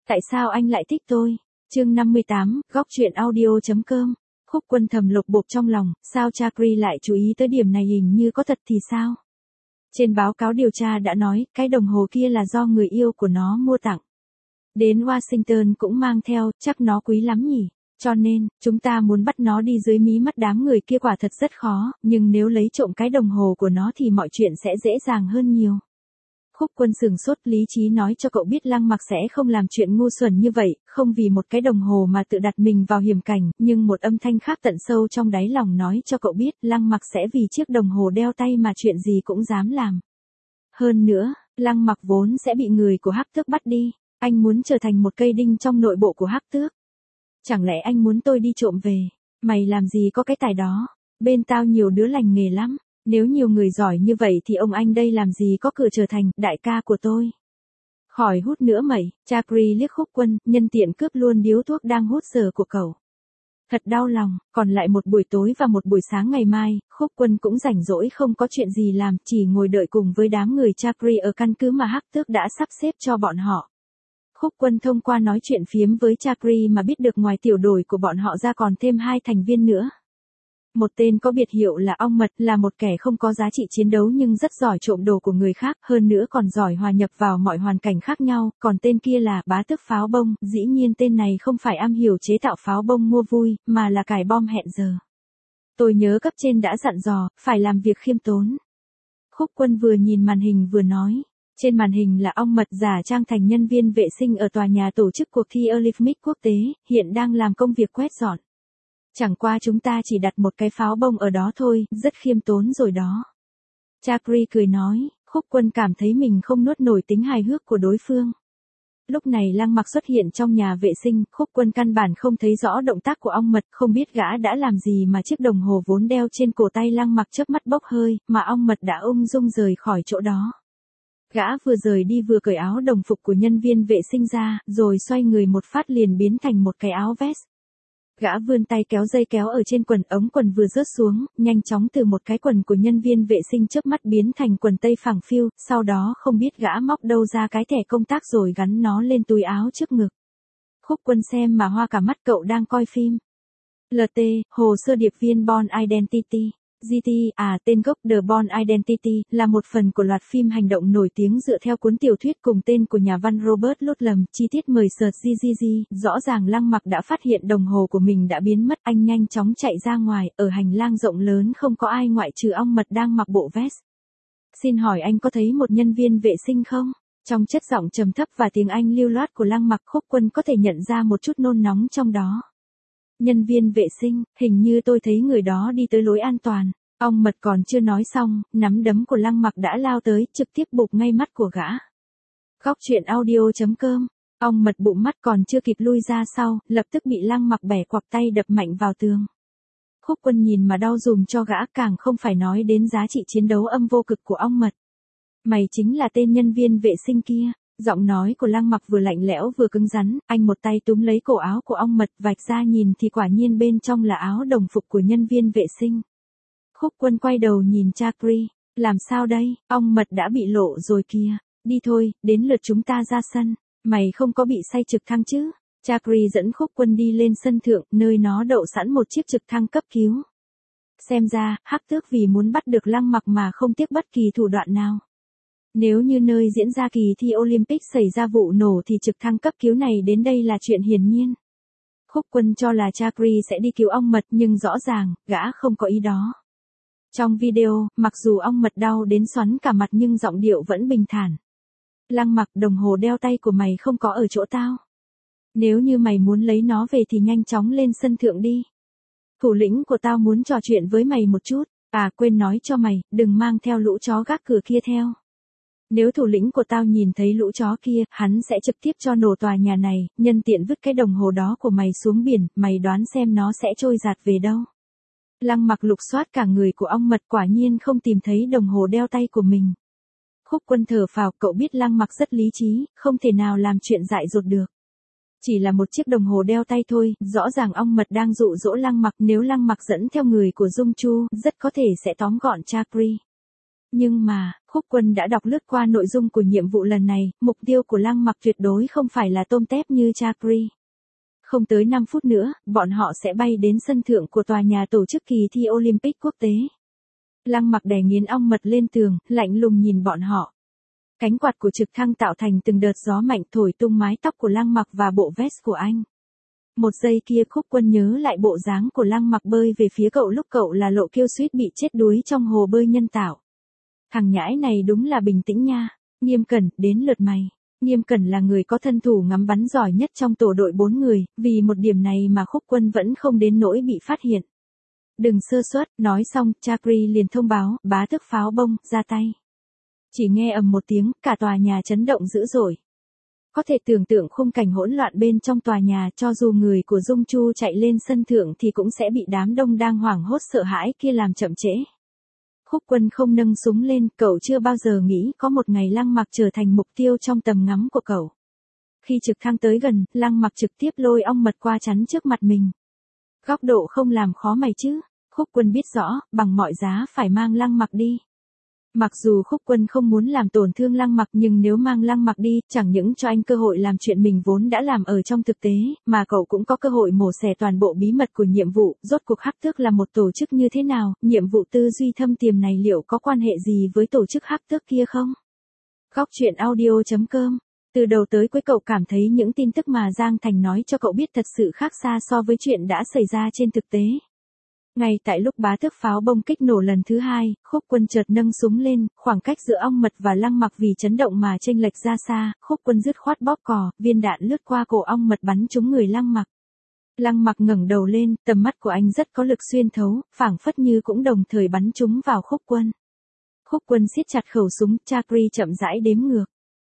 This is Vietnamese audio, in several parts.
Tại sao anh lại thích tôi? Chương 58, góc truyện audio.com. Khúc Quân thầm lục bộp trong lòng, sao Chakri lại chú ý tới điểm này, hình như có thật thì sao? Trên báo cáo điều tra đã nói, cái đồng hồ kia là do người yêu của nó mua tặng. Đến Washington cũng mang theo, chắc nó quý lắm nhỉ? Cho nên, chúng ta muốn bắt nó đi dưới mí mắt đám người kia quả thật rất khó, nhưng nếu lấy trộm cái đồng hồ của nó thì mọi chuyện sẽ dễ dàng hơn nhiều. Khúc Quân sửng sốt, lý trí nói cho cậu biết Lăng Mặc sẽ không làm chuyện ngu xuẩn như vậy, không vì một cái đồng hồ mà tự đặt mình vào hiểm cảnh, nhưng một âm thanh khác tận sâu trong đáy lòng nói cho cậu biết Lăng Mặc sẽ vì chiếc đồng hồ đeo tay mà chuyện gì cũng dám làm. Hơn nữa, Lăng Mặc vốn sẽ bị người của Hắc Tước bắt đi, anh muốn trở thành một cây đinh trong nội bộ của Hắc Tước. Chẳng lẽ anh muốn tôi đi trộm về? Mày làm gì có cái tài đó? Bên tao nhiều đứa lành nghề lắm. Nếu nhiều người giỏi như vậy thì ông anh đây làm gì có cửa trở thành đại ca của tôi. Khỏi hút nữa mày, Chakri liếc Khúc Quân, nhân tiện cướp luôn điếu thuốc đang hút giờ của cậu. Thật đau lòng, còn lại một buổi tối và một buổi sáng ngày mai, Khúc Quân cũng rảnh rỗi không có chuyện gì làm, chỉ ngồi đợi cùng với đám người Chakri ở căn cứ mà Hắc Tước đã sắp xếp cho bọn họ. Khúc Quân thông qua nói chuyện phiếm với Chakri mà biết được ngoài tiểu đội của bọn họ ra còn thêm 2 thành viên nữa. Một tên có biệt hiệu là ong mật, là một kẻ không có giá trị chiến đấu nhưng rất giỏi trộm đồ của người khác, hơn nữa còn giỏi hòa nhập vào mọi hoàn cảnh khác nhau, còn tên kia là Bá Tước Pháo Bông, dĩ nhiên tên này không phải am hiểu chế tạo pháo bông mua vui, mà là cài bom hẹn giờ. Tôi nhớ cấp trên đã dặn dò, phải làm việc khiêm tốn. Khúc Quân vừa nhìn màn hình vừa nói. Trên màn hình là ong mật giả trang thành nhân viên vệ sinh ở tòa nhà tổ chức cuộc thi Olympic quốc tế, hiện đang làm công việc quét dọn. Chẳng qua chúng ta chỉ đặt một cái pháo bông ở đó thôi, rất khiêm tốn rồi đó. Chakri cười nói, Khúc Quân cảm thấy mình không nuốt nổi tính hài hước của đối phương. Lúc này Lăng Mặc xuất hiện trong nhà vệ sinh, Khúc Quân căn bản không thấy rõ động tác của ong mật, không biết gã đã làm gì mà chiếc đồng hồ vốn đeo trên cổ tay Lăng Mặc chớp mắt bốc hơi, mà ong mật đã ung dung rời khỏi chỗ đó. Gã vừa rời đi vừa cởi áo đồng phục của nhân viên vệ sinh ra, rồi xoay người một phát liền biến thành một cái áo vest. Gã vươn tay kéo dây kéo ở trên quần, ống quần vừa rớt xuống, nhanh chóng từ một cái quần của nhân viên vệ sinh chớp mắt biến thành quần tây phẳng phiu, sau đó không biết gã móc đâu ra cái thẻ công tác rồi gắn nó lên túi áo trước ngực. Khúc Quân xem mà hoa cả mắt, cậu đang coi phim. LT, hồ sơ điệp viên Bourne Identity. GT, tên gốc The Bourne Identity, là một phần của loạt phim hành động nổi tiếng dựa theo cuốn tiểu thuyết cùng tên của nhà văn Robert Ludlum. Chi tiết mời search GGG. Rõ ràng Lăng Mặc đã phát hiện đồng hồ của mình đã biến mất, anh nhanh chóng chạy ra ngoài, ở hành lang rộng lớn không có ai ngoại trừ ong mật đang mặc bộ vest. Xin hỏi anh có thấy một nhân viên vệ sinh không? Trong chất giọng trầm thấp và tiếng Anh lưu loát của Lăng Mặc, Khúc Quân có thể nhận ra một chút nôn nóng trong đó. Nhân viên vệ sinh, hình như tôi thấy người đó đi tới lối an toàn. Ong mật còn chưa nói xong, nắm đấm của Lăng Mặc đã lao tới, trực tiếp bụp ngay mắt của gã. Góc truyện audio.com. Ong mật bụm mắt còn chưa kịp lui ra sau, lập tức bị Lăng Mặc bẻ quặp tay đập mạnh vào tường. Khúc Quân nhìn mà đau dùm cho gã, càng không phải nói đến giá trị chiến đấu âm vô cực của ong mật. Mày chính là tên nhân viên vệ sinh kia. Giọng nói của Lăng Mặc vừa lạnh lẽo vừa cứng rắn, anh một tay túm lấy cổ áo của ong mật, vạch ra nhìn thì quả nhiên bên trong là áo đồng phục của nhân viên vệ sinh. Khúc Quân quay đầu nhìn Chakri, làm sao đây, ong mật đã bị lộ rồi kìa, đi thôi, đến lượt chúng ta ra sân, mày không có bị say trực thăng chứ? Chakri dẫn Khúc Quân đi lên sân thượng, nơi nó đậu sẵn một chiếc trực thăng cấp cứu. Xem ra, Hắc Tước vì muốn bắt được Lăng Mặc mà không tiếc bất kỳ thủ đoạn nào. Nếu như nơi diễn ra kỳ thi Olympic xảy ra vụ nổ thì trực thăng cấp cứu này đến đây là chuyện hiển nhiên. Khúc Quân cho là Chakri sẽ đi cứu ong mật nhưng rõ ràng, gã không có ý đó. Trong video, mặc dù ong mật đau đến xoắn cả mặt nhưng giọng điệu vẫn bình thản. Lăng Mặc, đồng hồ đeo tay của mày không có ở chỗ tao. Nếu như mày muốn lấy nó về thì nhanh chóng lên sân thượng đi. Thủ lĩnh của tao muốn trò chuyện với mày một chút. Quên nói cho mày, đừng mang theo lũ chó gác cửa kia theo. Nếu thủ lĩnh của tao nhìn thấy lũ chó kia, hắn sẽ trực tiếp cho nổ tòa nhà này, nhân tiện vứt cái đồng hồ đó của mày xuống biển, mày đoán xem nó sẽ trôi giạt về đâu. Lăng Mặc lục soát cả người của ong mật, quả nhiên không tìm thấy đồng hồ đeo tay của mình. Khúc Quân thở phào, cậu biết Lăng Mặc rất lý trí, không thể nào làm chuyện dại dột được. Chỉ là một chiếc đồng hồ đeo tay thôi, rõ ràng ong mật đang dụ dỗ Lăng Mặc, nếu Lăng Mặc dẫn theo người của Dung Chu, rất có thể sẽ tóm gọn Chakri. Nhưng mà, Khúc Quân đã đọc lướt qua nội dung của nhiệm vụ lần này, mục tiêu của Lăng Mặc tuyệt đối không phải là tôm tép như Chakri. Không tới 5 phút nữa, bọn họ sẽ bay đến sân thượng của tòa nhà tổ chức kỳ thi Olympic quốc tế. Lăng Mặc đè nghiến ong mật lên tường, lạnh lùng nhìn bọn họ. Cánh quạt của trực thăng tạo thành từng đợt gió mạnh thổi tung mái tóc của Lăng Mặc và bộ vest của anh. Một giây kia Khúc Quân nhớ lại bộ dáng của Lăng Mặc bơi về phía cậu lúc cậu là lộ kiêu suýt bị chết đuối trong hồ bơi nhân tạo. Thằng nhãi này đúng là bình tĩnh nha. Nghiêm Cẩn, đến lượt mày. Nghiêm Cẩn là người có thân thủ ngắm bắn giỏi nhất trong tổ đội 4 người, vì một điểm này mà Khúc Quân vẫn không đến nỗi bị phát hiện. Đừng sơ suất, nói xong, Chakri liền thông báo, bá tước pháo bông, ra tay. Chỉ nghe ầm một tiếng, cả tòa nhà chấn động dữ dội. Có thể tưởng tượng khung cảnh hỗn loạn bên trong tòa nhà, cho dù người của Dung Chu chạy lên sân thượng thì cũng sẽ bị đám đông đang hoảng hốt sợ hãi kia làm chậm trễ. Khúc Quân không nâng súng lên, cậu chưa bao giờ nghĩ có một ngày Lăng Mặc trở thành mục tiêu trong tầm ngắm của cậu. Khi trực thăng tới gần, Lăng Mặc trực tiếp lôi ong mật qua chắn trước mặt mình. Góc độ không làm khó mày chứ. Khúc Quân biết rõ, bằng mọi giá phải mang Lăng Mặc đi. Mặc dù Khúc Quân không muốn làm tổn thương Lăng Mặc nhưng nếu mang Lăng Mặc đi, chẳng những cho anh cơ hội làm chuyện mình vốn đã làm ở trong thực tế, mà cậu cũng có cơ hội mổ xẻ toàn bộ bí mật của nhiệm vụ, rốt cuộc Hắc Tước là một tổ chức như thế nào, nhiệm vụ tư duy thâm tiềm này liệu có quan hệ gì với tổ chức Hắc Tước kia không? Góc truyện audio.com. Từ đầu tới cuối cậu cảm thấy những tin tức mà Giang Thành nói cho cậu biết thật sự khác xa so với chuyện đã xảy ra trên thực tế. Ngay tại lúc bá tước pháo bông kích nổ lần thứ 2, Khúc Quân chợt nâng súng lên, khoảng cách giữa ong mật và Lăng Mặc vì chấn động mà chênh lệch ra xa, Khúc Quân dứt khoát bóp cò, viên đạn lướt qua cổ ong mật bắn trúng người Lăng Mặc. Lăng Mặc ngẩng đầu lên, tầm mắt của anh rất có lực xuyên thấu, phảng phất như cũng đồng thời bắn trúng vào Khúc Quân. Khúc Quân siết chặt khẩu súng, Chakri chậm rãi đếm ngược.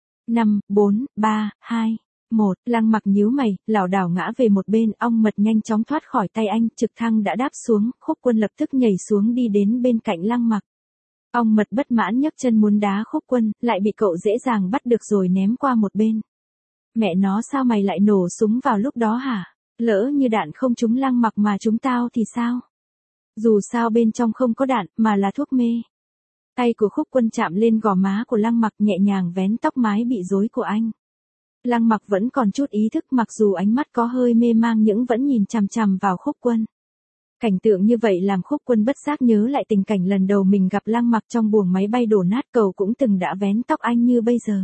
5, 4, 3, 2, 1, Lăng Mặc nhíu mày, lảo đảo ngã về một bên, ong mật nhanh chóng thoát khỏi tay anh, trực thăng đã đáp xuống, Khúc Quân lập tức nhảy xuống đi đến bên cạnh Lăng Mặc. Ong mật bất mãn nhấc chân muốn đá Khúc Quân, lại bị cậu dễ dàng bắt được rồi ném qua một bên. Mẹ nó, sao mày lại nổ súng vào lúc đó hả? Lỡ như đạn không trúng Lăng Mặc mà trúng tao thì sao? Dù sao bên trong không có đạn, mà là thuốc mê. Tay của Khúc Quân chạm lên gò má của Lăng Mặc, nhẹ nhàng vén tóc mái bị rối của anh. Lăng Mặc vẫn còn chút ý thức, mặc dù ánh mắt có hơi mê mang nhưng vẫn nhìn chằm chằm vào Khúc Quân. Cảnh tượng như vậy làm Khúc Quân bất giác nhớ lại tình cảnh lần đầu mình gặp Lăng Mặc trong buồng máy bay đổ nát, cậu cũng từng đã vén tóc anh như bây giờ.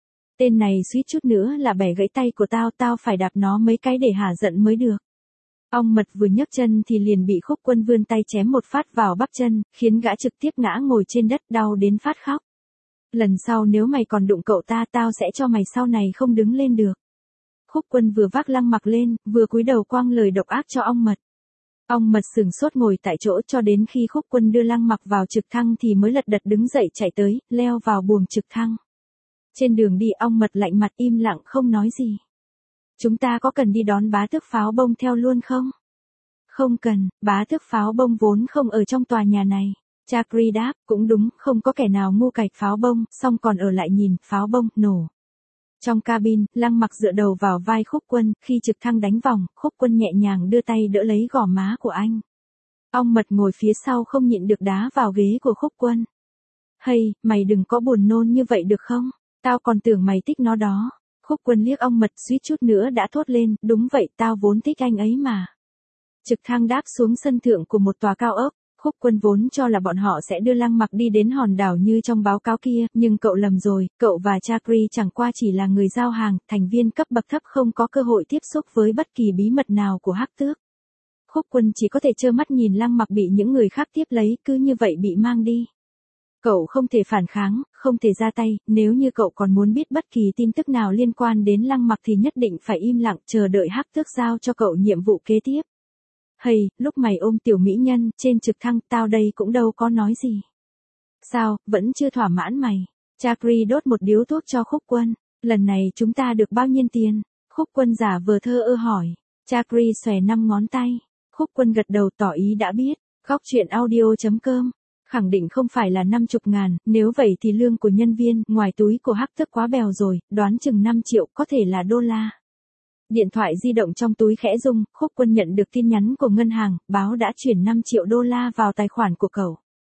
Tên này suýt chút nữa là bẻ gãy tay của tao, tao phải đạp nó mấy cái để hả giận mới được. Ong mật vừa nhấc chân thì liền bị Khúc Quân vươn tay chém một phát vào bắp chân, khiến gã trực tiếp ngã ngồi trên đất, đau đến phát khóc. Lần sau nếu mày còn đụng cậu ta, tao sẽ cho mày sau này không đứng lên được. Khúc Quân vừa vác Lăng Mặc lên, vừa cúi đầu quăng lời độc ác cho ong mật. Ong mật sừng sốt ngồi tại chỗ cho đến khi Khúc Quân đưa Lăng Mặc vào trực thăng thì mới lật đật đứng dậy chạy tới, leo vào buồng trực thăng. Trên đường đi ong mật lạnh mặt im lặng không nói gì. Chúng ta có cần đi đón bá tước pháo bông theo luôn không? Không cần, bá tước pháo bông vốn không ở trong tòa nhà này. Chakri đáp, cũng đúng, không có kẻ nào ngu cạch pháo bông, xong còn ở lại nhìn, pháo bông, nổ. Trong cabin, Lăng Mặc dựa đầu vào vai Khúc Quân, khi trực thăng đánh vòng, Khúc Quân nhẹ nhàng đưa tay đỡ lấy gò má của anh. Ong mật ngồi phía sau không nhịn được đá vào ghế của Khúc Quân. Hay, mày đừng có buồn nôn như vậy được không? Tao còn tưởng mày thích nó đó. Khúc Quân liếc ong mật suýt chút nữa đã thốt lên, đúng vậy, tao vốn thích anh ấy mà. Trực thăng đáp xuống sân thượng của một tòa cao ốc. Khúc Quân vốn cho là bọn họ sẽ đưa Lăng Mặc đi đến hòn đảo như trong báo cáo kia, nhưng cậu lầm rồi, cậu và Chakri chẳng qua chỉ là người giao hàng, thành viên cấp bậc thấp không có cơ hội tiếp xúc với bất kỳ bí mật nào của Hắc Tước. Khúc Quân chỉ có thể trơ mắt nhìn Lăng Mặc bị những người khác tiếp lấy, cứ như vậy bị mang đi. Cậu không thể phản kháng, không thể ra tay, nếu như cậu còn muốn biết bất kỳ tin tức nào liên quan đến Lăng Mặc thì nhất định phải im lặng chờ đợi Hắc Tước giao cho cậu nhiệm vụ kế tiếp. Hay, lúc mày ôm tiểu mỹ nhân, trên trực thăng, tao đây cũng đâu có nói gì. Sao, vẫn chưa thỏa mãn mày? Chakri đốt một điếu thuốc cho Khúc Quân. Lần này chúng ta được bao nhiêu tiền? Khúc Quân giả vờ thơ ơ hỏi. Chakri xòe 5 ngón tay. Khúc Quân gật đầu tỏ ý đã biết. Góc truyện audio.com. Khẳng định không phải là 50.000, nếu vậy thì lương của nhân viên, ngoài túi của Hắc Tước quá bèo rồi, đoán chừng 5 triệu, có thể là đô la. Điện thoại di động trong túi khẽ rung, Khúc Quân nhận được tin nhắn của ngân hàng, báo đã chuyển 5 triệu đô la vào tài khoản của cậu.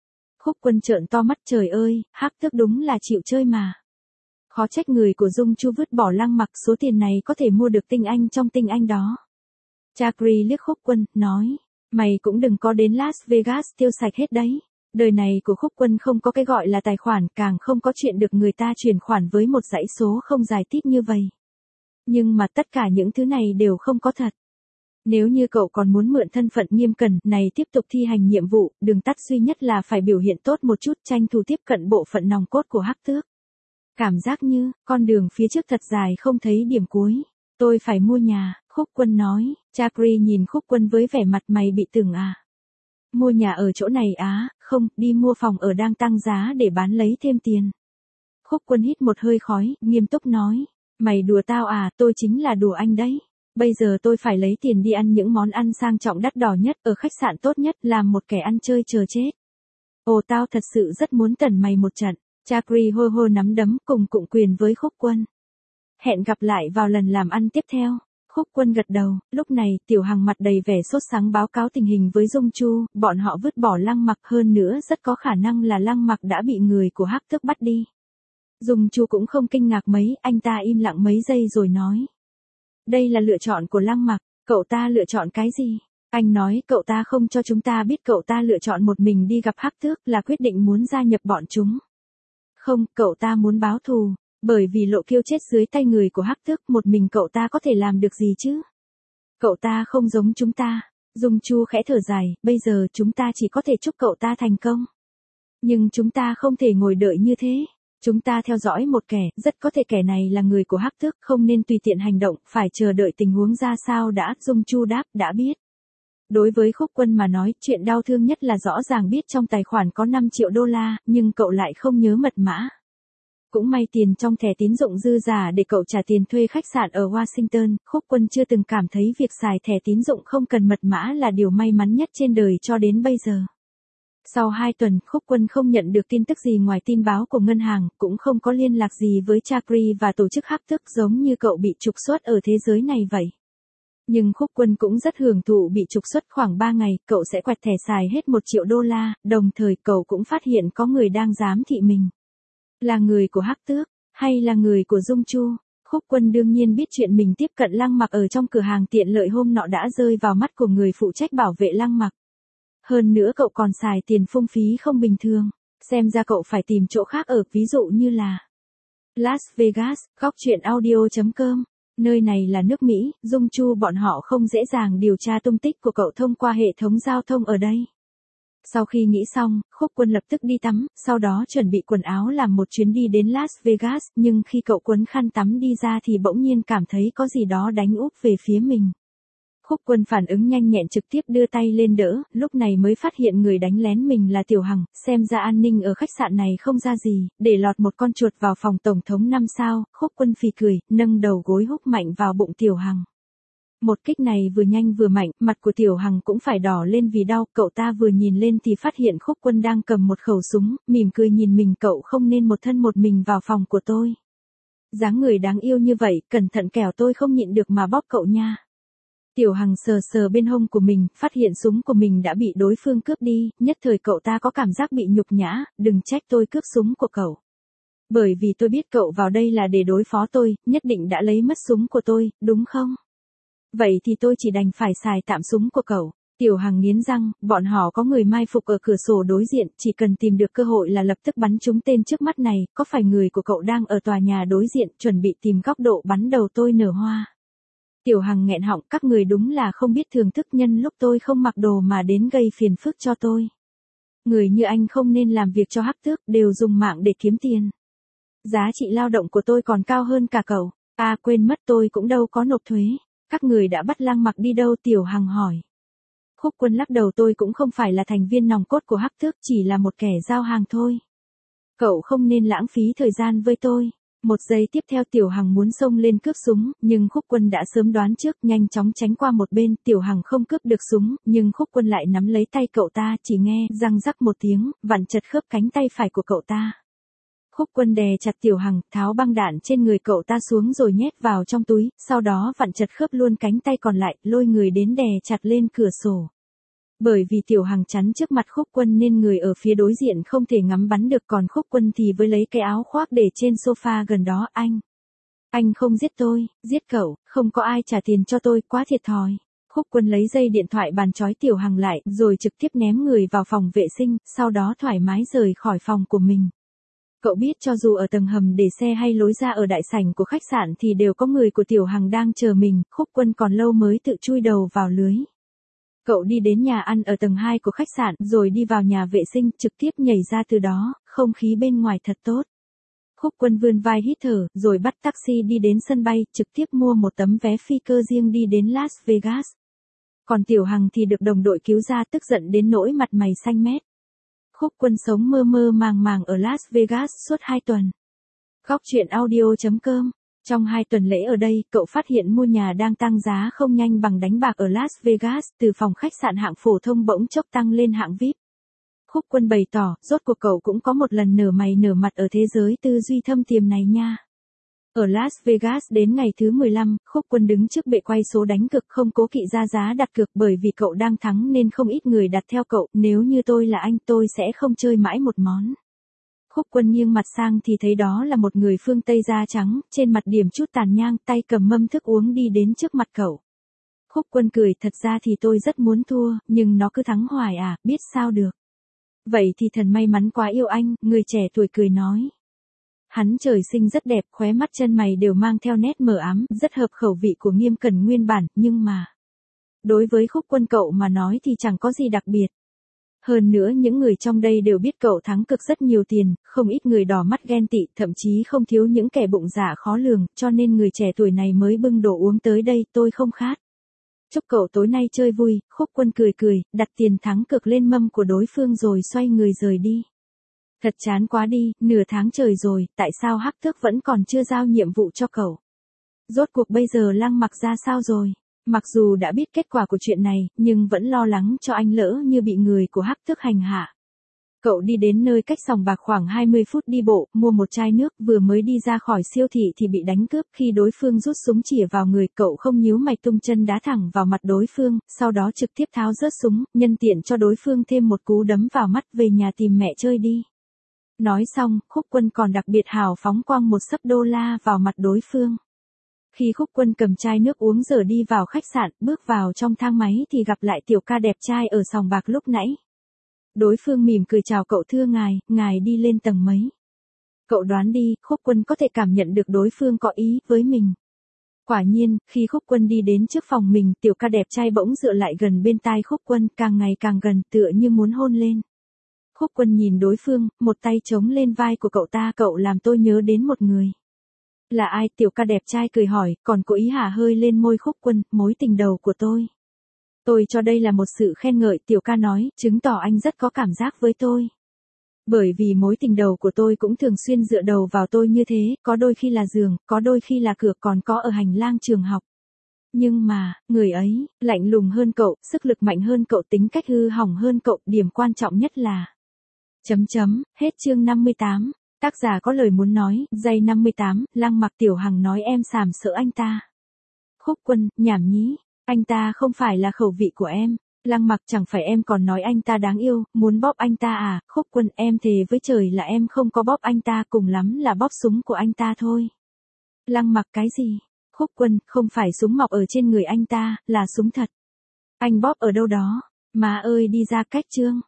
Khúc Quân trợn to mắt, trời ơi, Hắc Tước đúng là chịu chơi mà. Khó trách người của Dung Chu vứt bỏ Lăng Mặc, số tiền này có thể mua được tinh anh trong tinh anh đó. Chakri liếc Khúc Quân, nói, mày cũng đừng có đến Las Vegas tiêu sạch hết đấy. Đời này của Khúc Quân không có cái gọi là tài khoản, càng không có chuyện được người ta chuyển khoản với một dãy số không dài tít như vậy. Nhưng mà tất cả những thứ này đều không có thật. Nếu như cậu còn muốn mượn thân phận Nghiêm Cẩn này tiếp tục thi hành nhiệm vụ, đường tắt duy nhất là phải biểu hiện tốt một chút, tranh thủ tiếp cận bộ phận nòng cốt của Hắc Tước. Cảm giác như, con đường phía trước thật dài không thấy điểm cuối. Tôi phải mua nhà, Khúc Quân nói. Chakri nhìn Khúc Quân với vẻ mặt, mày bị tưởng à? Mua nhà ở chỗ này á? Không, đi mua phòng ở đang tăng giá để bán lấy thêm tiền. Khúc Quân hít một hơi khói, nghiêm túc nói. Mày đùa tao à? Tôi chính là đùa anh đấy. Bây giờ tôi phải lấy tiền đi ăn những món ăn sang trọng đắt đỏ nhất, ở khách sạn tốt nhất, làm một kẻ ăn chơi chờ chết. Ồ, tao thật sự rất muốn tẩn mày một trận. Chakri hô hô nắm đấm, cùng cụng quyền với Khúc Quân. Hẹn gặp lại vào lần làm ăn tiếp theo. Khúc Quân gật đầu. Lúc này, Tiểu Hằng mặt đầy vẻ sốt sắng báo cáo tình hình với Dung Chu, bọn họ vứt bỏ Lăng Mặc, hơn nữa rất có khả năng là Lăng Mặc đã bị người của Hắc Tước bắt đi. Dung Chu cũng không kinh ngạc mấy, anh ta im lặng mấy giây rồi nói. Đây là lựa chọn của Lăng Mặc, cậu ta lựa chọn cái gì? Anh nói cậu ta không cho chúng ta biết cậu ta lựa chọn một mình đi gặp Hắc Tước, là quyết định muốn gia nhập bọn chúng. Không, cậu ta muốn báo thù, bởi vì Lộ Kiêu chết dưới tay người của Hắc Tước, một mình cậu ta có thể làm được gì chứ? Cậu ta không giống chúng ta. Dung Chu khẽ thở dài, bây giờ chúng ta chỉ có thể chúc cậu ta thành công. Nhưng chúng ta không thể ngồi đợi như thế. Chúng ta theo dõi một kẻ, rất có thể kẻ này là người của Hắc Tước, không nên tùy tiện hành động, phải chờ đợi tình huống ra sao đã. Dung Chu đáp, đã biết. Đối với Khúc Quân mà nói, chuyện đau thương nhất là rõ ràng biết trong tài khoản có 5 triệu đô la, nhưng cậu lại không nhớ mật mã. Cũng may tiền trong thẻ tín dụng dư giả để cậu trả tiền thuê khách sạn ở Washington, Khúc Quân chưa từng cảm thấy việc xài thẻ tín dụng không cần mật mã là điều may mắn nhất trên đời cho đến bây giờ. Sau 2 tuần, Khúc Quân không nhận được tin tức gì ngoài tin báo của ngân hàng, cũng không có liên lạc gì với Chakri và tổ chức Hắc Tước, giống như cậu bị trục xuất ở thế giới này vậy. Nhưng Khúc Quân cũng rất hưởng thụ bị trục xuất. Khoảng 3 ngày, cậu sẽ quẹt thẻ xài hết 1 triệu đô la, đồng thời cậu cũng phát hiện có người đang giám thị mình. Là người của Hắc Tước, hay là người của Dung Chu? Khúc Quân đương nhiên biết chuyện mình tiếp cận Lăng Mặc ở trong cửa hàng tiện lợi hôm nọ đã rơi vào mắt của người phụ trách bảo vệ Lăng Mặc. Hơn nữa cậu còn xài tiền phung phí không bình thường. Xem ra cậu phải tìm chỗ khác ở, ví dụ như là Las Vegas. Góc truyện audio.com. Nơi này là nước Mỹ, Dung Chu bọn họ không dễ dàng điều tra tung tích của cậu thông qua hệ thống giao thông ở đây. Sau khi nghĩ xong, Khúc Quân lập tức đi tắm, sau đó chuẩn bị quần áo làm một chuyến đi đến Las Vegas, nhưng khi cậu quấn khăn tắm đi ra thì bỗng nhiên cảm thấy có gì đó đánh úp về phía mình. Khúc Quân phản ứng nhanh nhẹn, trực tiếp đưa tay lên đỡ, lúc này mới phát hiện người đánh lén mình là Tiểu Hằng, xem ra an ninh ở khách sạn này không ra gì, để lọt một con chuột vào phòng tổng thống 5 sao, Khúc Quân phì cười, nâng đầu gối húc mạnh vào bụng Tiểu Hằng. Một kích này vừa nhanh vừa mạnh, mặt của Tiểu Hằng cũng phải đỏ lên vì đau, cậu ta vừa nhìn lên thì phát hiện Khúc Quân đang cầm một khẩu súng, mỉm cười nhìn mình, cậu không nên một thân một mình vào phòng của tôi. Dáng người đáng yêu như vậy, cẩn thận kẻo tôi không nhịn được mà bóp cậu nha. Tiểu Hằng sờ sờ bên hông của mình, phát hiện súng của mình đã bị đối phương cướp đi, nhất thời cậu ta có cảm giác bị nhục nhã, đừng trách tôi cướp súng của cậu. Bởi vì tôi biết cậu vào đây là để đối phó tôi, nhất định đã lấy mất súng của tôi, đúng không? Vậy thì tôi chỉ đành phải xài tạm súng của cậu. Tiểu Hằng nghiến răng, bọn họ có người mai phục ở cửa sổ đối diện, chỉ cần tìm được cơ hội là lập tức bắn trúng tên trước mắt này, có phải người của cậu đang ở tòa nhà đối diện, chuẩn bị tìm góc độ bắn đầu tôi nở hoa. Tiểu Hằng nghẹn họng, các người đúng là không biết thưởng thức, nhân lúc tôi không mặc đồ mà đến gây phiền phức cho tôi. Người như anh không nên làm việc cho Hắc Tước, đều dùng mạng để kiếm tiền. Giá trị lao động của tôi còn cao hơn cả cậu. À quên mất, tôi cũng đâu có nộp thuế. Các người đã bắt Lăng Mặc đi đâu? Tiểu Hằng hỏi. Khúc Quân lắc đầu, tôi cũng không phải là thành viên nòng cốt của Hắc Tước, chỉ là một kẻ giao hàng thôi. Cậu không nên lãng phí thời gian với tôi. Một giây tiếp theo Tiểu Hằng muốn xông lên cướp súng, nhưng Khúc Quân đã sớm đoán trước, nhanh chóng tránh qua một bên. Tiểu Hằng không cướp được súng, nhưng Khúc Quân lại nắm lấy tay cậu ta, chỉ nghe răng rắc một tiếng, vặn chật khớp cánh tay phải của cậu ta. Khúc Quân đè chặt Tiểu Hằng, tháo băng đạn trên người cậu ta xuống rồi nhét vào trong túi, sau đó vặn chật khớp luôn cánh tay còn lại, lôi người đến đè chặt lên cửa sổ. Bởi vì Tiểu Hằng chắn trước mặt Khúc Quân nên người ở phía đối diện không thể ngắm bắn được, còn Khúc Quân thì với lấy cái áo khoác để trên sofa gần đó. Anh không giết tôi, giết cậu, không có ai trả tiền cho tôi, quá thiệt thòi. Khúc Quân lấy dây điện thoại bàn trói Tiểu Hằng lại, rồi trực tiếp ném người vào phòng vệ sinh, sau đó thoải mái rời khỏi phòng của mình. Cậu biết cho dù ở tầng hầm để xe hay lối ra ở đại sảnh của khách sạn thì đều có người của Tiểu Hằng đang chờ mình, Khúc Quân còn lâu mới tự chui đầu vào lưới. Cậu đi đến nhà ăn ở tầng 2 của khách sạn, rồi đi vào nhà vệ sinh, trực tiếp nhảy ra từ đó, không khí bên ngoài thật tốt. Khúc Quân vươn vai hít thở, rồi bắt taxi đi đến sân bay, trực tiếp mua một tấm vé phi cơ riêng đi đến Las Vegas. Còn Tiểu Hằng thì được đồng đội cứu ra, tức giận đến nỗi mặt mày xanh mét. Khúc Quân sống mơ mơ màng màng ở Las Vegas suốt 2 tuần. Góc truyện audio.com. Trong 2 tuần lễ ở đây, cậu phát hiện mua nhà đang tăng giá không nhanh bằng đánh bạc ở Las Vegas, từ phòng khách sạn hạng phổ thông bỗng chốc tăng lên hạng VIP. Khúc Quân bày tỏ, rốt cuộc cậu cũng có một lần nở mày nở mặt ở thế giới tư duy thâm tiềm này nha. Ở Las Vegas đến ngày thứ 15, Khúc Quân đứng trước bệ quay số đánh cược, không cố kỵ ra giá đặt cược, bởi vì cậu đang thắng nên không ít người đặt theo cậu, nếu như tôi là anh tôi sẽ không chơi mãi một món. Khúc Quân nghiêng mặt sang thì thấy đó là một người phương Tây da trắng, trên mặt điểm chút tàn nhang, tay cầm mâm thức uống đi đến trước mặt cậu. Khúc Quân cười, thật ra thì tôi rất muốn thua, nhưng nó cứ thắng hoài à, biết sao được. Vậy thì thần may mắn quá yêu anh, người trẻ tuổi cười nói. Hắn trời sinh rất đẹp, khóe mắt chân mày đều mang theo nét mờ ám, rất hợp khẩu vị của Nghiêm Cẩn nguyên bản, nhưng mà đối với Khúc Quân cậu mà nói thì chẳng có gì đặc biệt. Hơn nữa những người trong đây đều biết cậu thắng cực rất nhiều tiền, không ít người đỏ mắt ghen tị, thậm chí không thiếu những kẻ bụng dạ khó lường, cho nên người trẻ tuổi này mới bưng đồ uống tới đây, tôi không khát. Chúc cậu tối nay chơi vui. Khúc Quân cười cười, đặt tiền thắng cược lên mâm của đối phương rồi xoay người rời đi. Thật chán quá đi, nửa tháng trời rồi, tại sao Hắc Tước vẫn còn chưa giao nhiệm vụ cho cậu? Rốt cuộc bây giờ Lăng Mặc ra sao rồi? Mặc dù đã biết kết quả của chuyện này, nhưng vẫn lo lắng cho anh lỡ như bị người của Hắc Tước hành hạ. Cậu đi đến nơi cách sòng bạc khoảng 20 phút đi bộ, mua một chai nước, vừa mới đi ra khỏi siêu thị thì bị đánh cướp, khi đối phương rút súng chĩa vào người, cậu không nhíu mày tung chân đá thẳng vào mặt đối phương, sau đó trực tiếp tháo rớt súng, nhân tiện cho đối phương thêm một cú đấm vào mắt, về nhà tìm mẹ chơi đi. Nói xong, Khúc Quân còn đặc biệt hào phóng quăng một xấp đô la vào mặt đối phương. Khi Khúc Quân cầm chai nước uống giờ đi vào khách sạn, bước vào trong thang máy thì gặp lại Tiểu Ca đẹp trai ở sòng bạc lúc nãy. Đối phương mỉm cười chào cậu, thưa ngài đi lên tầng mấy? Cậu đoán đi, Khúc Quân có thể cảm nhận được đối phương có ý với mình. Quả nhiên, khi Khúc Quân đi đến trước phòng mình, Tiểu Ca đẹp trai bỗng dựa lại gần bên tai Khúc Quân, càng ngày càng gần, tựa như muốn hôn lên. Khúc Quân nhìn đối phương, một tay chống lên vai của cậu ta, cậu làm tôi nhớ đến một người. Là ai? Tiểu Ca đẹp trai cười hỏi, còn cố ý hả hơi lên môi Khúc Quân, mối tình đầu của tôi. Tôi cho đây là một sự khen ngợi, Tiểu Ca nói, chứng tỏ anh rất có cảm giác với tôi. Bởi vì mối tình đầu của tôi cũng thường xuyên dựa đầu vào tôi như thế, có đôi khi là giường, có đôi khi là cửa, còn có ở hành lang trường học. Nhưng mà, người ấy, lạnh lùng hơn cậu, sức lực mạnh hơn cậu, tính cách hư hỏng hơn cậu, điểm quan trọng nhất là... Hết chương 58. Tác giả có lời muốn nói, giây 58, Lăng Mặc. Tiểu Hằng nói em sàm sợ anh ta. Khúc Quân, nhảm nhí, anh ta không phải là khẩu vị của em. Lăng Mặc, chẳng phải em còn nói anh ta đáng yêu, muốn bóp anh ta à? Khúc Quân, em thề với trời là em không có bóp anh ta, cùng lắm là bóp súng của anh ta thôi. Lăng Mặc, cái gì? Khúc Quân, không phải súng mọc ở trên người anh ta, là súng thật. Anh bóp ở đâu đó? Má ơi, đi ra cách chương.